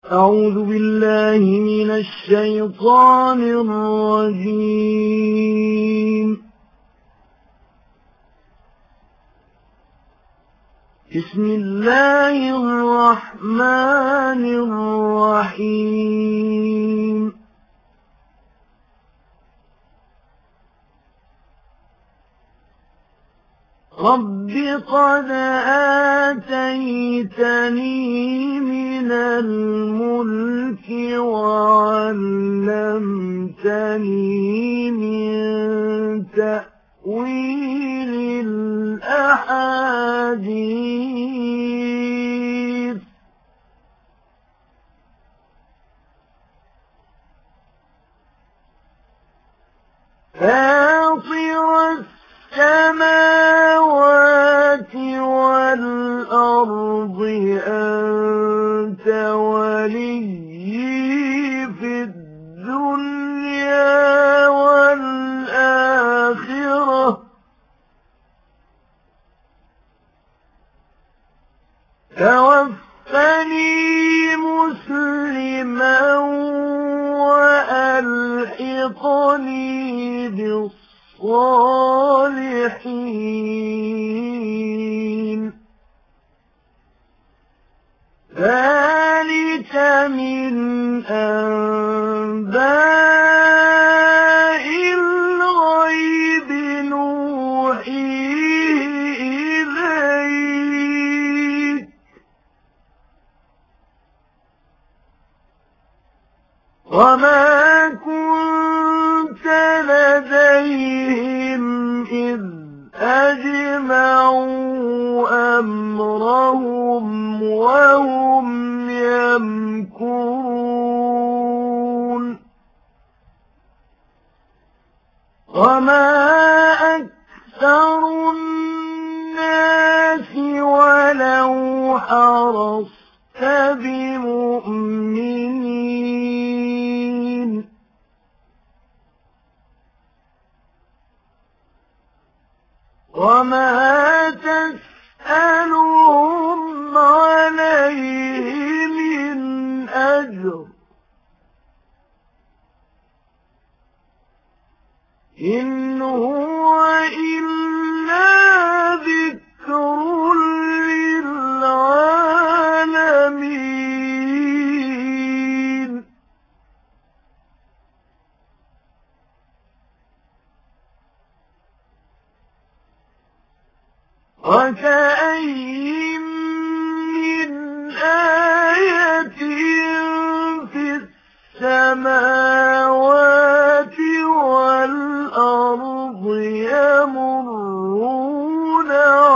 أعوذ بالله من الشيطان الرجيم. بسم الله الرحمن الرحيم. رب قد آتيتني من الملك وعلمتني من تأويل الأحاديث فاطر السماوات والأرض أنت وليي في الدنيا والآخرة توفني مسلما وألحقني بالصالحين ذلك من أنباء الغيب نوحيه إليك وما كنت لديهم إذ أجمعوا أمرهم وهم يمكرون وما أكثر الناس ولو حرصت بمؤمنين وما تسألهم عليه من أجر إن هو إلا ذكر للعالمين وكأين من آية في السماوات والأرض يمرون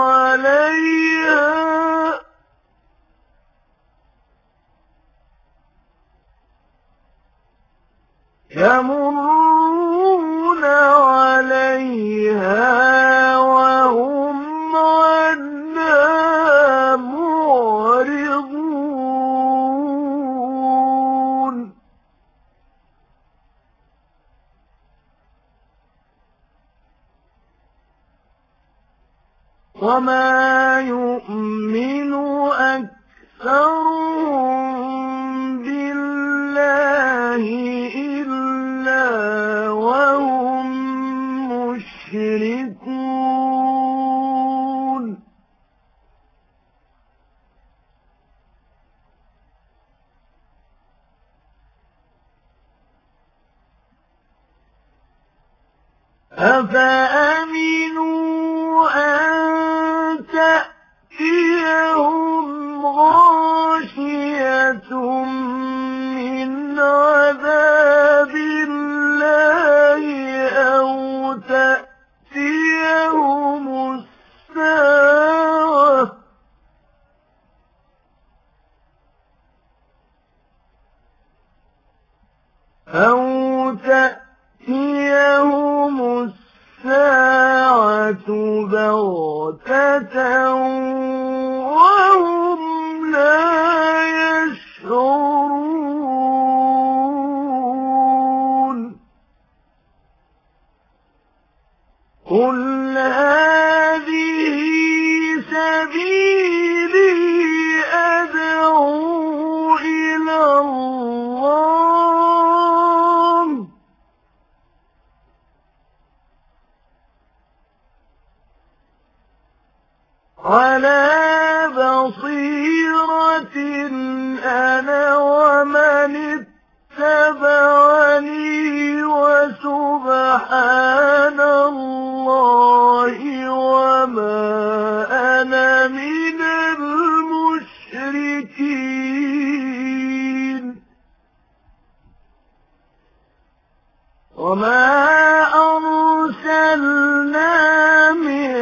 عليها وهم عنها معرضون وما يؤمن أكثرهم بالله إلا وهم مشركون أفأمنوا أن تأتيهم غاشية من عذاب الله أو تأتيهم الساعة بغتة وهم لا يشعرون قل هذه سبيلي أدعو إلى الله على بصيرة أنا ومن اتبعني وسبحان الله وما أنا من المشركين وما أرسلنا من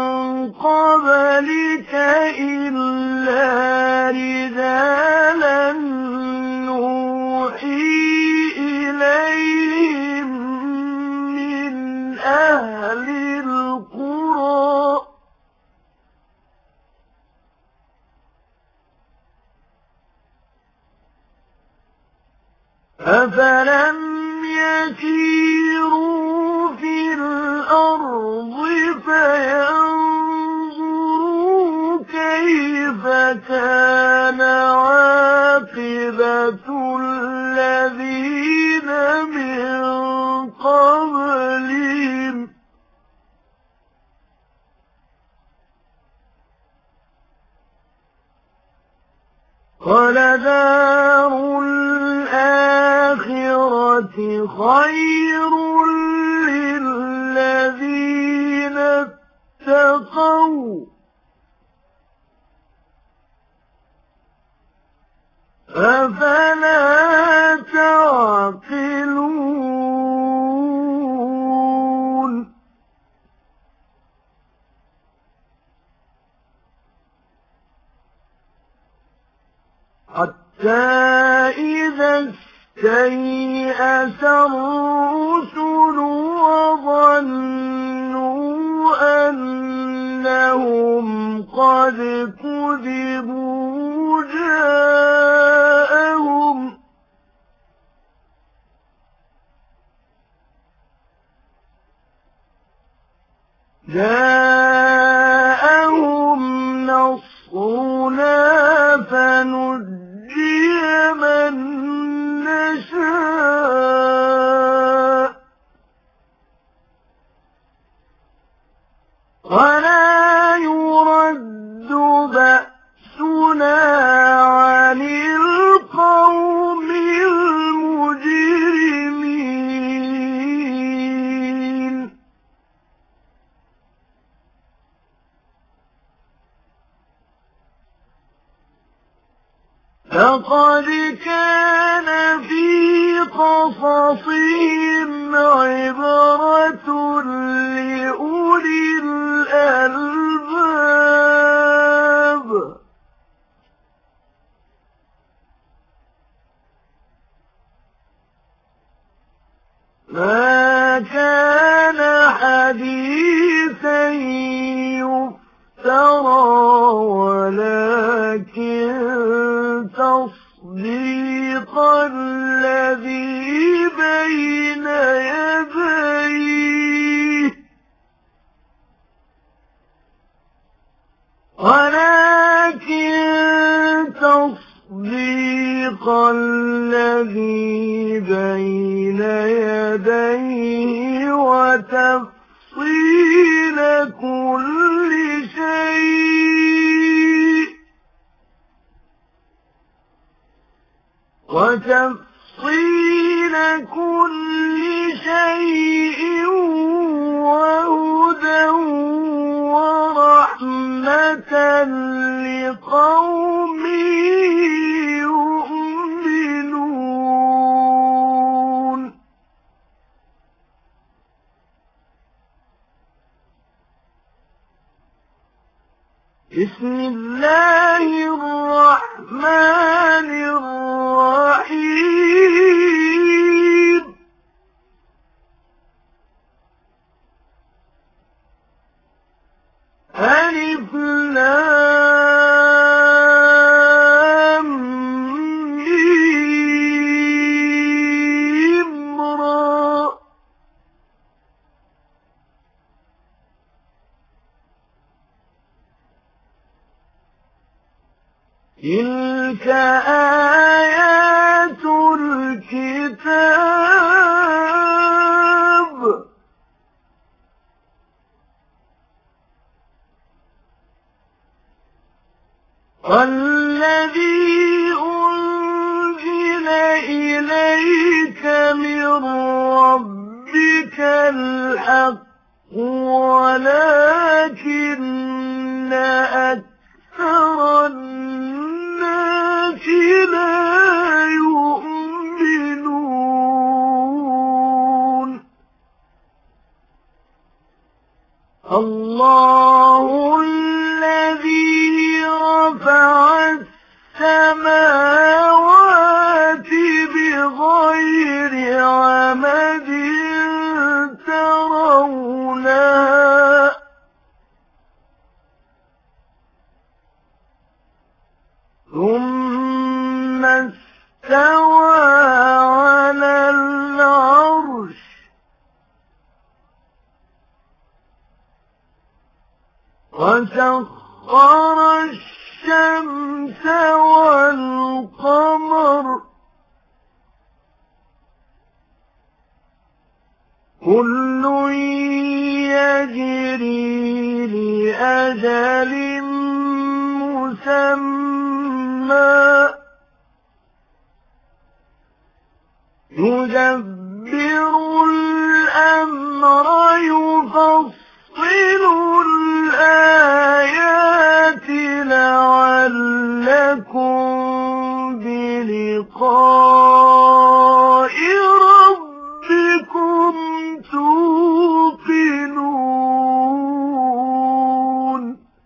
قبلك إلا رجالا نوحي إليهم من أهل القرى أفلم يسيروا في الأرض فينظروا كيف كان عاقبة الذين من قبلهم ولدار الآخرة خير للذين اتقوا أفلا تعقلون حتى إذا استيأس الرسل وظنوا أنهم قد كذبوا جاءهم نصرنا فنجي من نشاء ولا يرد بأسنا عن القوم المجرمين لقد كان في قصصهم عبرة لأولي الألباب ما كان حديثا يفترى ولكن تصديق الذي بين يديه وتفصيل كل شيء وهدى ورحمة لقوم يؤمنون بسم الله الرحمن الرحيم ألف لام ميم را تلك آيات إليك من ربك الحق ولكن أكثر الناس لا يؤمنون الله الذي رفع السماوات بغير عمد ترونها ثم استوى على العرش وسخر الشمس والقمر كل يجري لأجل مسمى يدبر الأمر يفصل الآيات لعلكم بلقاء ربكم توقنون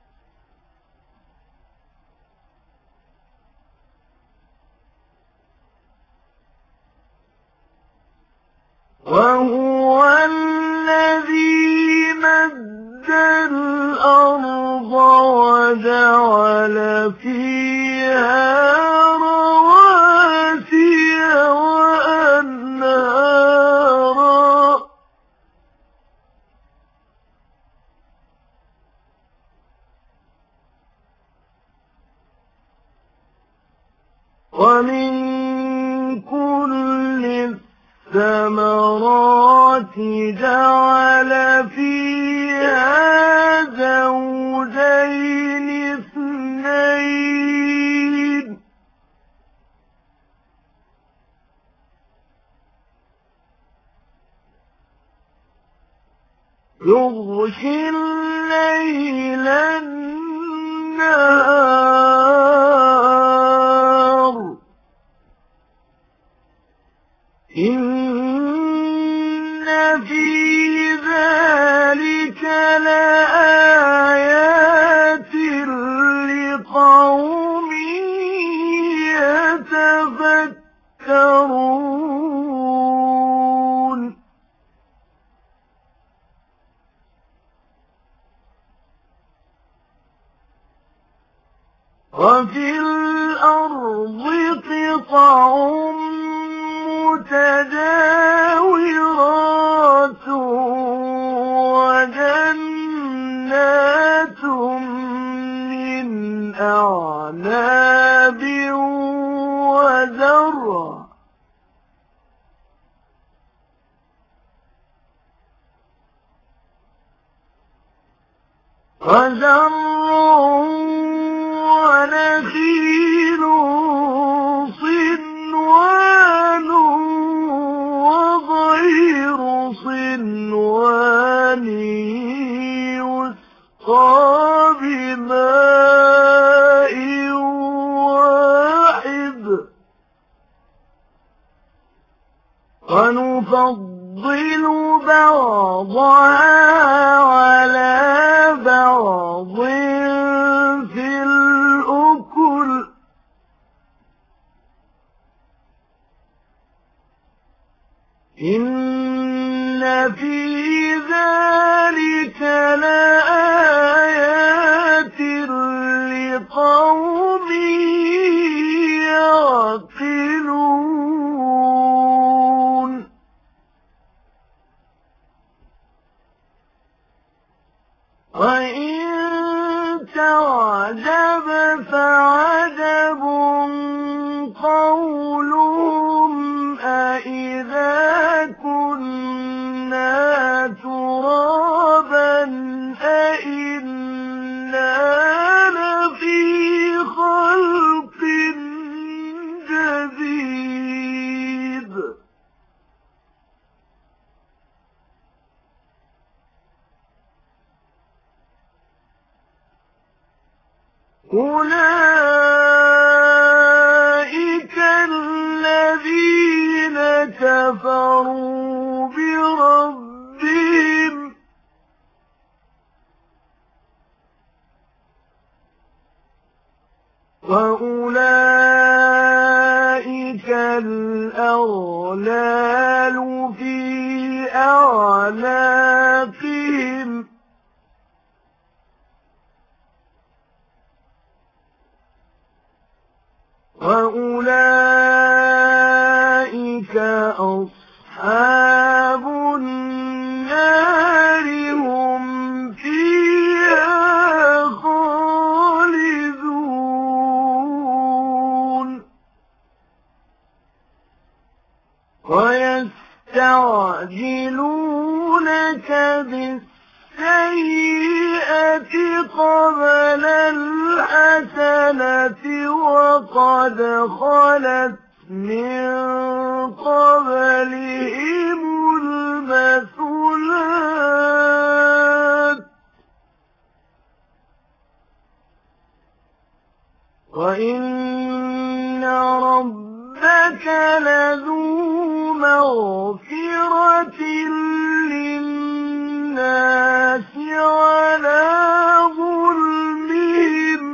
وهو الذي مد الأرض وجعل فيها رواسي وأنهارا ومن كل الثمرات جعل فيها زوجين اثنين يغشي الليل النهار إن في ذلك لآيات لقوم يتفكرون وفي الأرض قطع متجاورات وجنات من أعناب وزرع ونخيل صنوان وغير صنوان يسقى بماء واحد ونفضل بعضها على بعض في الأكل إن في ذلك لآيات لقوم يعقلون وإن تعجب فعجب قولهم أإذا كنا ترابا أإنا لفي خلق جديد أولئك الذين كفروا بربهم وأولئك الأغلال في أعناقهم وأولئك أصحاب النار هم فيها خالدون ويستعجلونك بالسيئة قبل الحسنة وقد خلت من قبلهم المثلات وإن ربك لذو مغفرة للناس على ظلمهم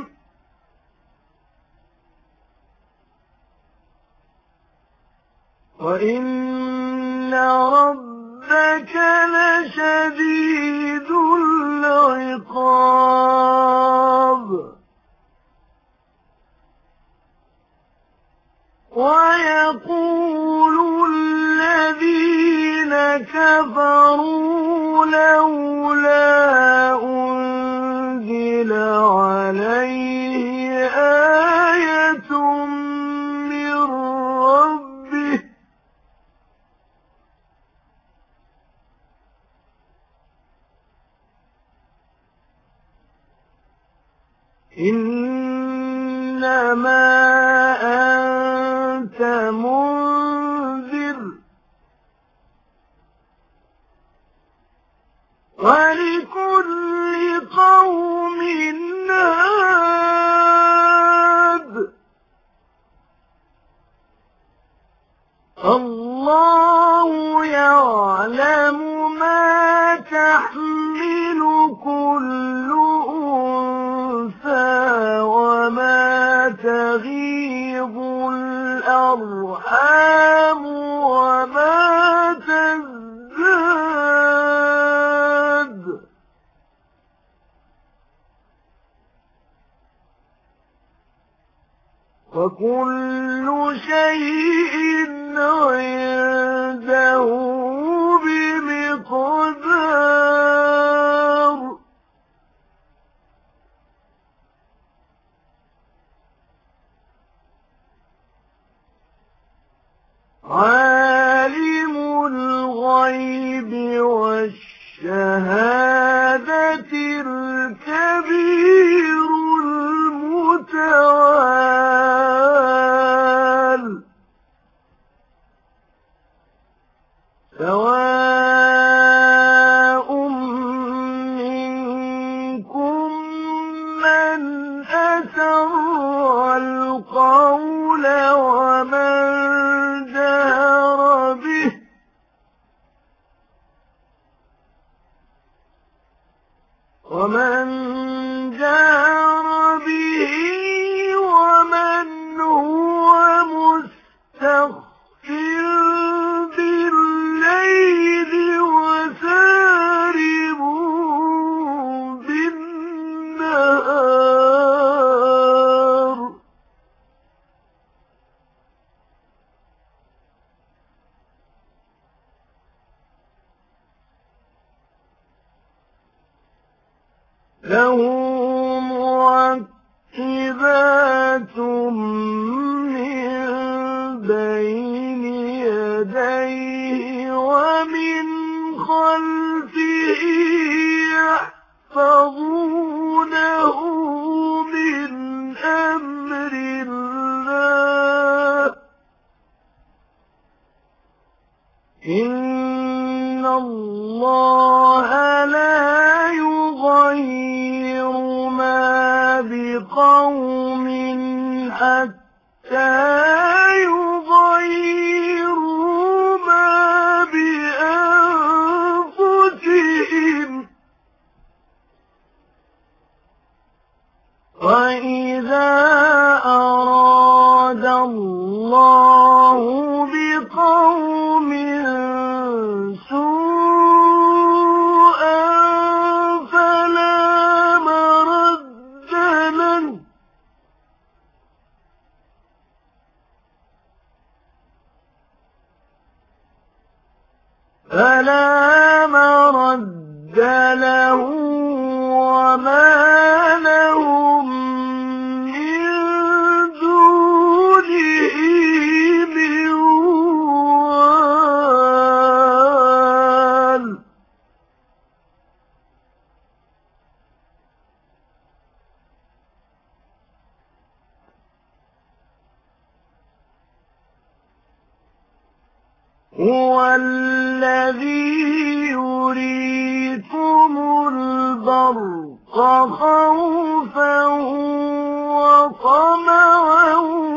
وإن ربك لشديد العقاب ويقول الذين كفروا لولا أنزل عليه آية من ربه إنما أنت منذر ولكل قوم هاد الله يعلم ما تحمل كل أنثى وما تغيض الأرحام وما تزداد وكل شيء عنده بمقدار عالم الغيب والشهادة الكبير المتعال سواء منكم من أسر القول ومن جار به ومن هو مستخف بالليل وسارب بالنهار له معقبات من بين يديه ومن خلفه يحفظونه من أمر الله إن الله لا يغير ما بقوم بقوم حتى يغيروا ما بأنفسهم وإذا أراد الله بقوم سوءا فلا مرد له وما لهم من دونه من وال هو الذي يريكم البرق خوفا وطمعا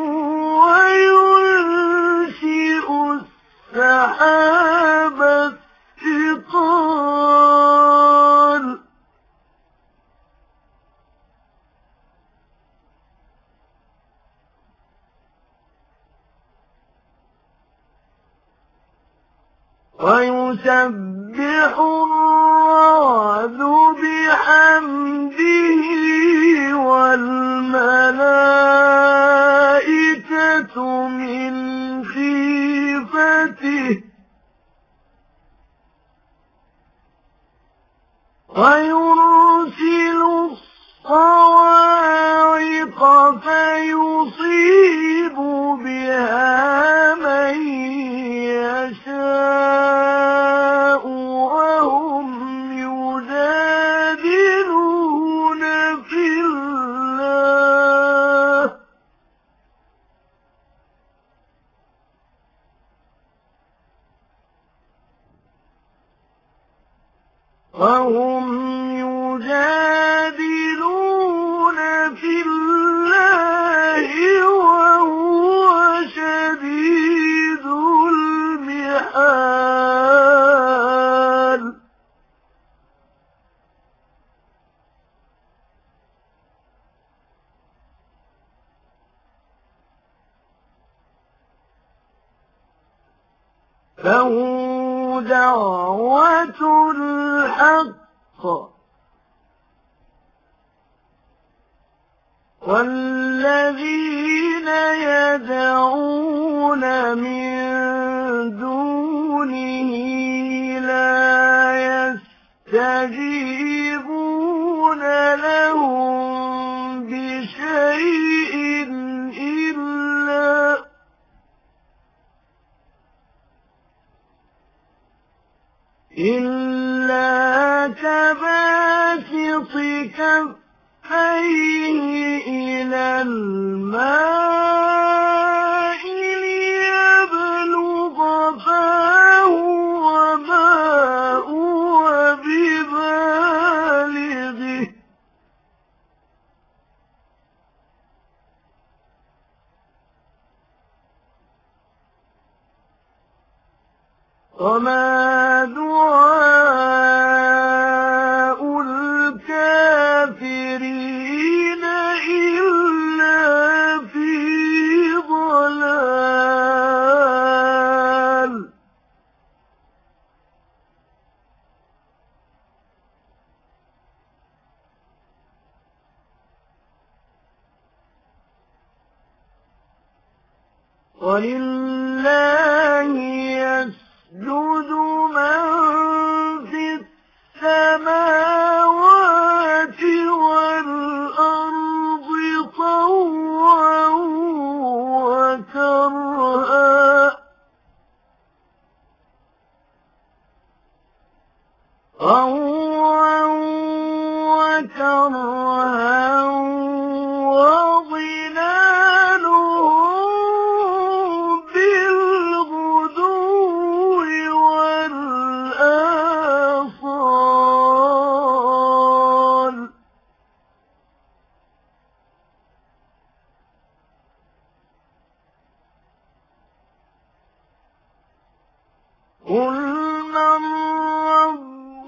وينشئ السحاب الثقال ويسبح الرعد بحمده والملائكة من خيفته ويرسل الصواعق فيصيب بها من يشاء وهم يجادلون في الله وهم يجادلون في الله وهو شديد المحال له دعوة الحق والذين يدعون من دونه لا يستجيبون لهم بشيء إلا كباسط كفيه إلى الماء ليبلغ فاه وما هو ببالغه وما دعاء الكافرين إلا في ضلال ولله يسجد من في السماوات والأرض طوعا وكرها وظلالهم بالغدو والآصال قل من رب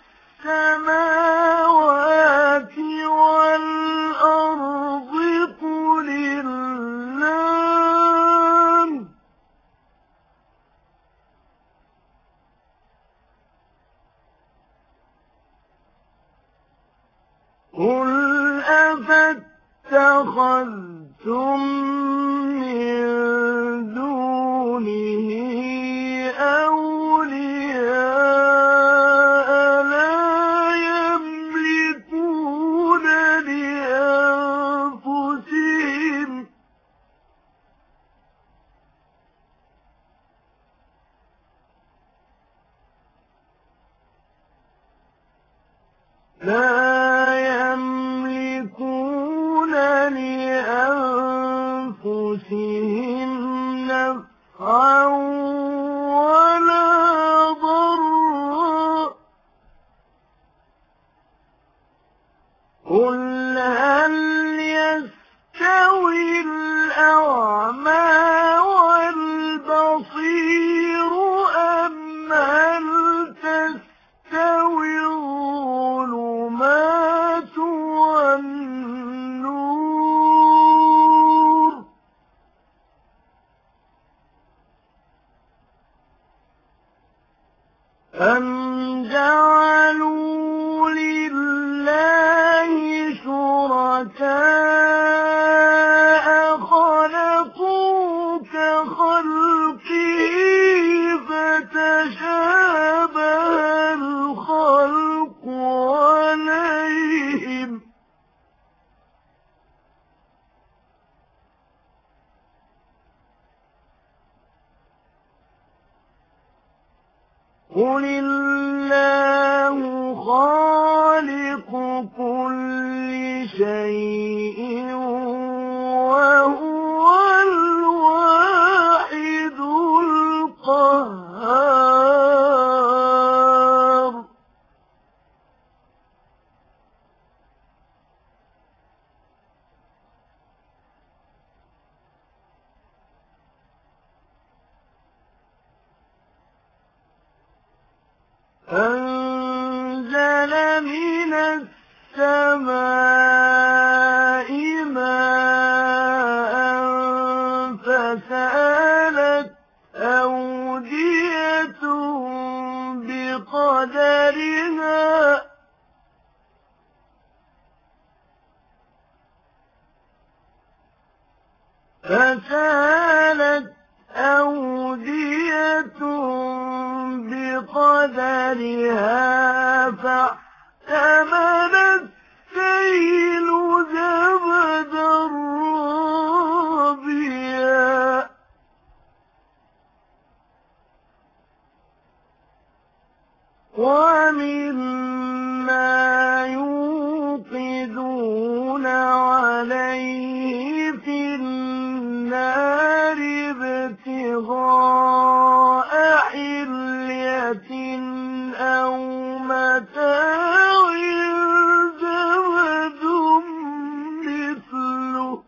السماوات والأرض قل الله قل أفاتخذتم من دونه أولياء لا يملكون لأنفسهم نفعا ولا ضرا قل هل يستوي الأعمى والبصير أم هل تستوي الظلمات والنور أم جعلوا لله شركاء خلقوا كخلقه فتشابه الخلق عليهم قل الله خالق كل شيء وهو الواحد القهار أنزل من السماء ماء فسالت أودية بقدرها فاحتمل السيل زبدا رابيا ومما يوقدون عليه في النار ابتغاء حلية أو متاع زبد مثله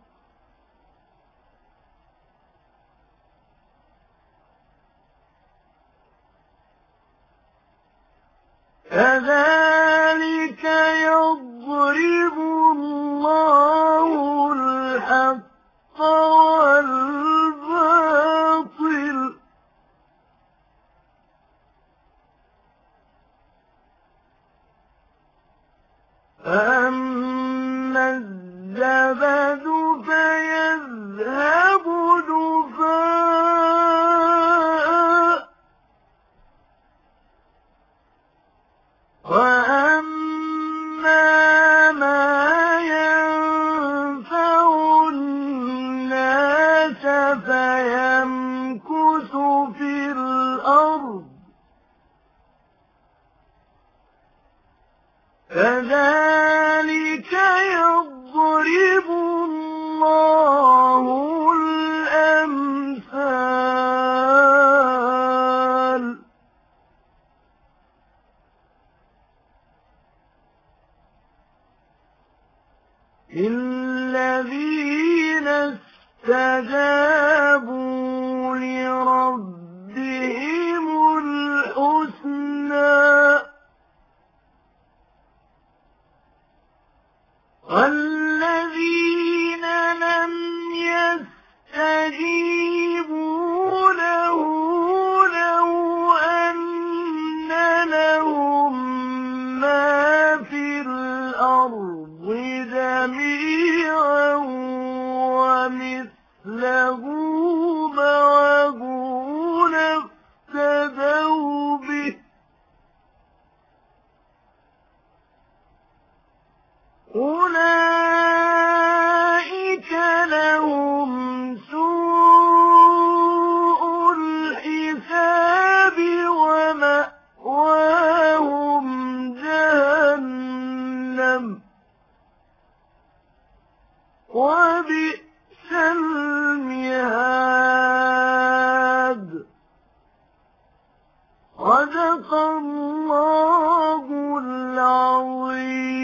كذلك يضرب الله الحق والباطل فأما الزبد فيذهب جفاء وأما ما ينفع الناس فيمكث في الأرض كذلك يضرب الله الأمثال للذين استجابوا لربهم صدق الله العظيم.